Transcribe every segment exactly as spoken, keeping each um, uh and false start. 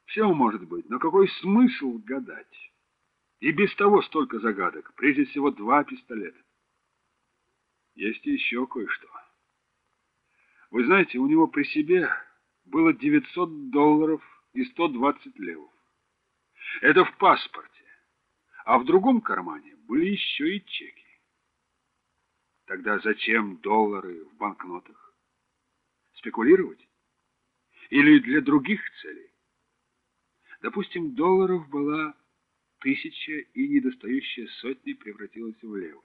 Все может быть, но какой смысл гадать? И без того столько загадок, прежде всего два пистолета. Есть и еще кое-что. Вы знаете, у него при себе было девятьсот долларов и сто двадцать левов. Это в паспорте. А в другом кармане были еще и чеки. Тогда зачем доллары в банкнотах? Спекулировать? Или для других целей? Допустим, долларов была тысяча, и недостающая сотни превратилась в левы.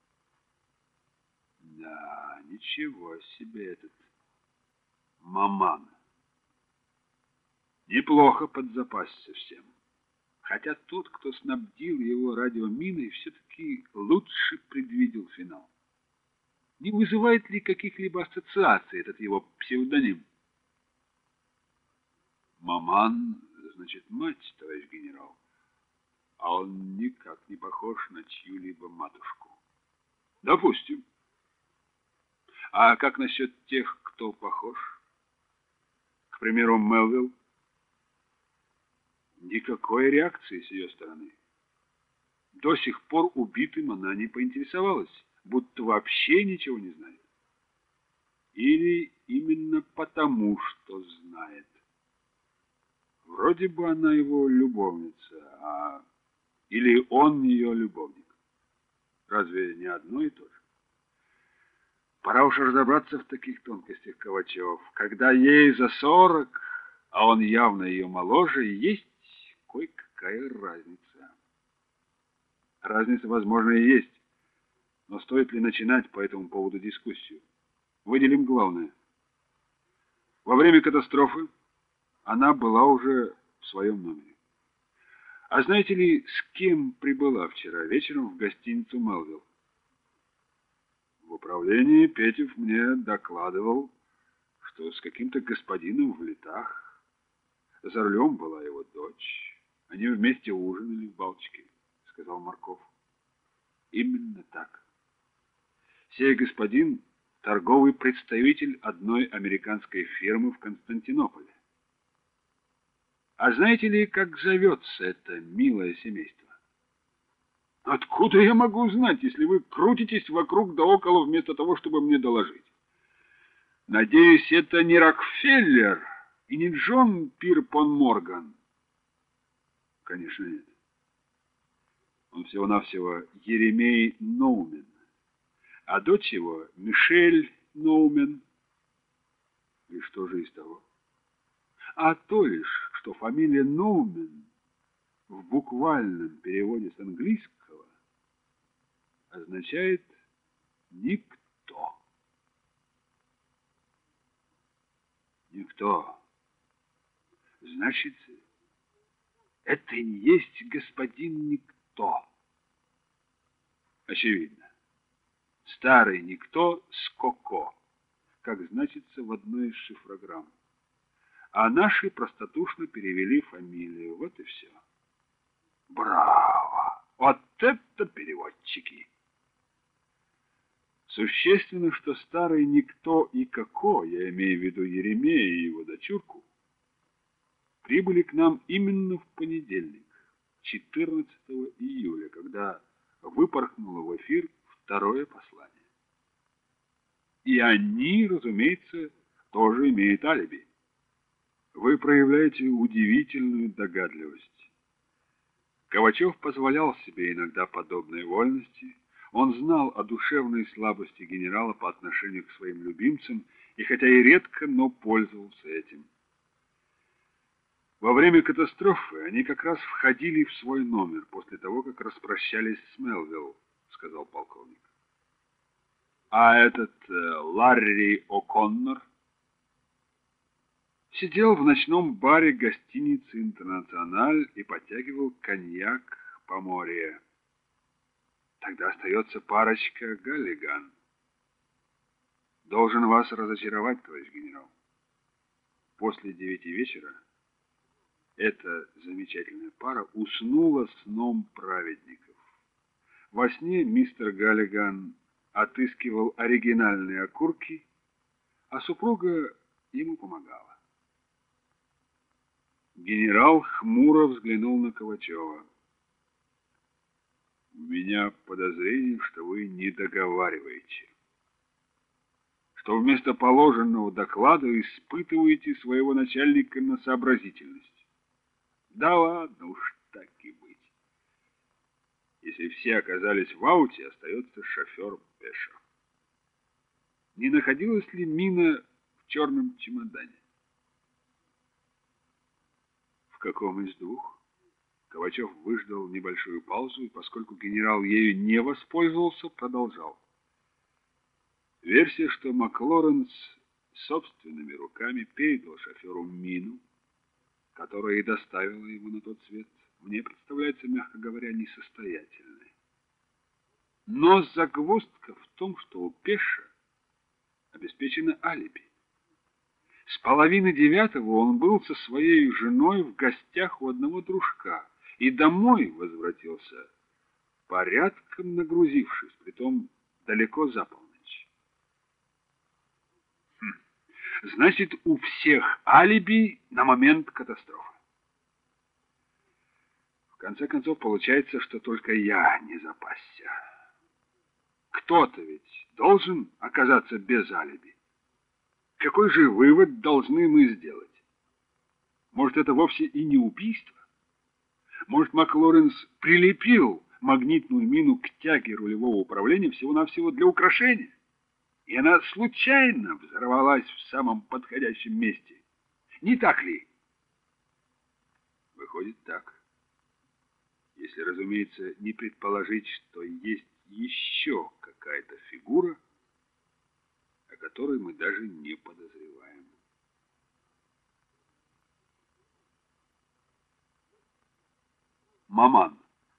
Да, ничего себе этот маман. Неплохо подзапасся всем. Хотя тот, кто снабдил его радиоминой, все-таки лучше предвидел финал. Не вызывает ли каких-либо ассоциаций этот его псевдоним? Маман, значит, мать, товарищ генерал. А он никак не похож на чью-либо матушку. Допустим. А как насчет тех, кто похож? К примеру, Мелвилл? Никакой реакции с ее стороны. До сих пор убитым она не поинтересовалась, будто вообще ничего не знает. Или именно потому, что знает. Вроде бы она его любовница, а... или он ее любовник. Разве не одно и то же? Пора уж разобраться в таких тонкостях, Ковачев. Когда ей за сорок, а он явно ее моложе, есть кое-какая разница. Разница, возможно, и есть. Но стоит ли начинать по этому поводу дискуссию? Выделим главное. Во время катастрофы она была уже в своем номере. А знаете ли, с кем прибыла вчера вечером в гостиницу Мелвилл? В управлении Петев мне докладывал, что с каким-то господином в летах. За рулем была его дочь. Они вместе ужинали в Балтике, сказал Марков. Именно так. Сей господин — торговый представитель одной американской фирмы в Константинополе. А знаете ли, как зовется это милое семейство? Откуда я могу знать, если вы крутитесь вокруг да около вместо того, чтобы мне доложить? Надеюсь, это не Рокфеллер и не Джон Пирпон Морган? Конечно, нет. Он всего-навсего Еремей Ноумен, а дочь его Мишель Ноумен. И что же из того? А то лишь, что фамилия Ноумен в буквальном переводе с английского означает «никто». Никто. Значит, это и есть господин Никто. Очевидно. Старый Никто с Коко, как значится в одной из шифрограмм. А наши простодушно перевели фамилию. Вот и все. Браво! Вот это переводчики! Существенно, что старый Никто и Коко, я имею в виду Еремея и его дочурку, прибыли к нам именно в понедельник, четырнадцатого июля, когда выпорхнуло в эфир второе послание. И они, разумеется, тоже имеют алиби. Вы проявляете удивительную догадливость. Ковачев позволял себе иногда подобные вольности. Он знал о душевной слабости генерала по отношению к своим любимцам, и хотя и редко, но пользовался этим. Во время катастрофы они как раз входили в свой номер после того, как распрощались с Мелвилл, сказал полковник. А этот э, Ларри О'Коннор сидел в ночном баре гостиницы «Интернациональ» и подтягивал коньяк по море. Тогда остается парочка Галлиган. Должен вас разочаровать, товарищ генерал. После девяти вечера эта замечательная пара уснула сном праведников. Во сне мистер Галлиган отыскивал оригинальные окурки, а супруга ему помогала. Генерал хмуро взглянул на Ковачева. У меня подозрение, что вы не договариваете, что вместо положенного доклада испытываете своего начальника на сообразительность. Да ладно уж, так и быть. Если все оказались в ауте, остается шофер Пеша. Не находилась ли мина в черном чемодане? В каком из двух? Ковачев выждал небольшую паузу, и поскольку генерал ею не воспользовался, продолжал. Версия, что Маклоренс собственными руками передал шоферу мину, которая и доставила его на тот свет, мне представляется, мягко говоря, несостоятельной. Но загвоздка в том, что у Пеша обеспечено алиби. С половины девятого он был со своей женой в гостях у одного дружка и домой возвратился, порядком нагрузившись, притом далеко за полночь. Хм. Значит, у всех алиби на момент катастрофы. В конце концов, получается, что только я не запасся. Кто-то ведь должен оказаться без алиби. Какой же вывод должны мы сделать? Может, это вовсе и не убийство? Может, Маклоренс прилепил магнитную мину к тяге рулевого управления всего-навсего для украшения? И она случайно взорвалась в самом подходящем месте. Не так ли? Выходит так. Если, разумеется, не предположить, что есть еще какая-то фигура, о которой мы даже не подозреваем. Маман.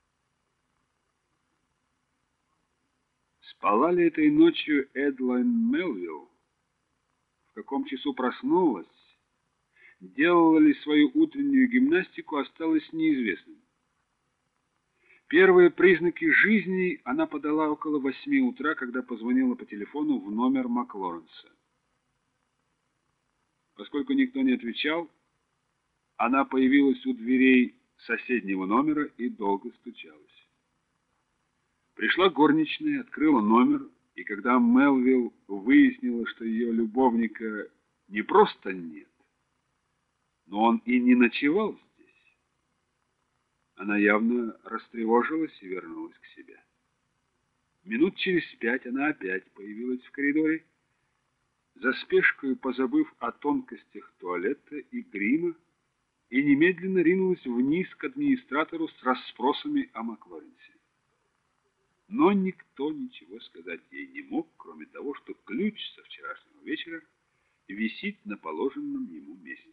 Спала ли этой ночью Эдлайн Мелвилл? В каком часу проснулась? Делала ли свою утреннюю гимнастику, осталось неизвестным. Первые признаки жизни она подала около восьми утра, когда позвонила по телефону в номер Маклоренса. Поскольку никто не отвечал, она появилась у дверей соседнего номера и долго стучалась. Пришла горничная, открыла номер, и когда Мелвилл выяснила, что ее любовника не просто нет, но он и не ночевал здесь, она явно растревожилась и вернулась к себе. Минут через пять она опять появилась в коридоре, за спешкой позабыв о тонкостях туалета и грима, и немедленно ринулась вниз к администратору с расспросами о Маклоренсе. Но никто ничего сказать ей не мог, кроме того, что ключ со вчерашнего вечера висит на положенном ему месте.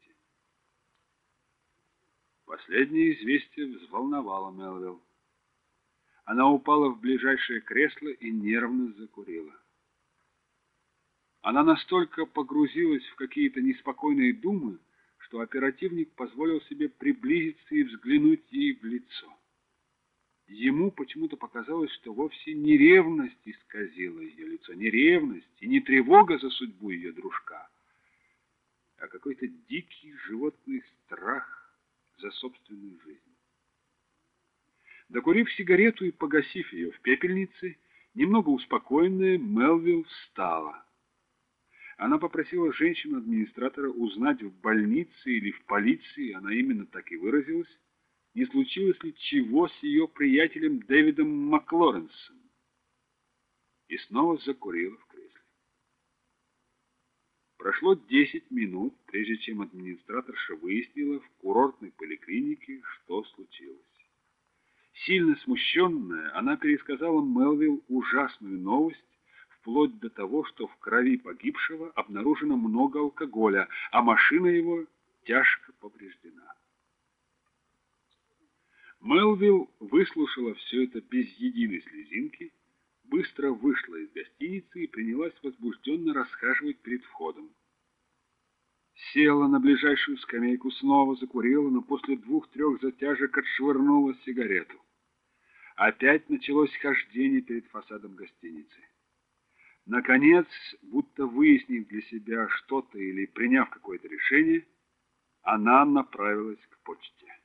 Последнее известие взволновало Мелвилл. Она упала в ближайшее кресло и нервно закурила. Она настолько погрузилась в какие-то неспокойные думы, что оперативник позволил себе приблизиться и взглянуть ей в лицо. Ему почему-то показалось, что вовсе не ревность исказила ее лицо, не ревность и не тревога за судьбу ее дружка, а какой-то дикий животный страх за собственную жизнь. Докурив сигарету и погасив ее в пепельнице, немного успокоенная, Мелвилл встала. Она попросила женщину-администратора узнать в больнице или в полиции, она именно так и выразилась, не случилось ли чего с ее приятелем Дэвидом Маклоренсом, и снова закурила в кресле. Прошло десять минут, прежде чем администраторша выяснила в курортной поликлинике, что случилось. Сильно смущенная, она пересказала Мелвилл ужасную новость, вплоть до того, что в крови погибшего обнаружено много алкоголя, а машина его тяжко повреждена. Мелвилл выслушала все это без единой слезинки, быстро вышла из гостиницы и принялась возбужденно расхаживать перед входом. Села на ближайшую скамейку, снова закурила, но после двух-трех затяжек отшвырнула сигарету. Опять началось хождение перед фасадом гостиницы. Наконец, будто выяснив для себя что-то или приняв какое-то решение, Она направилась к почте.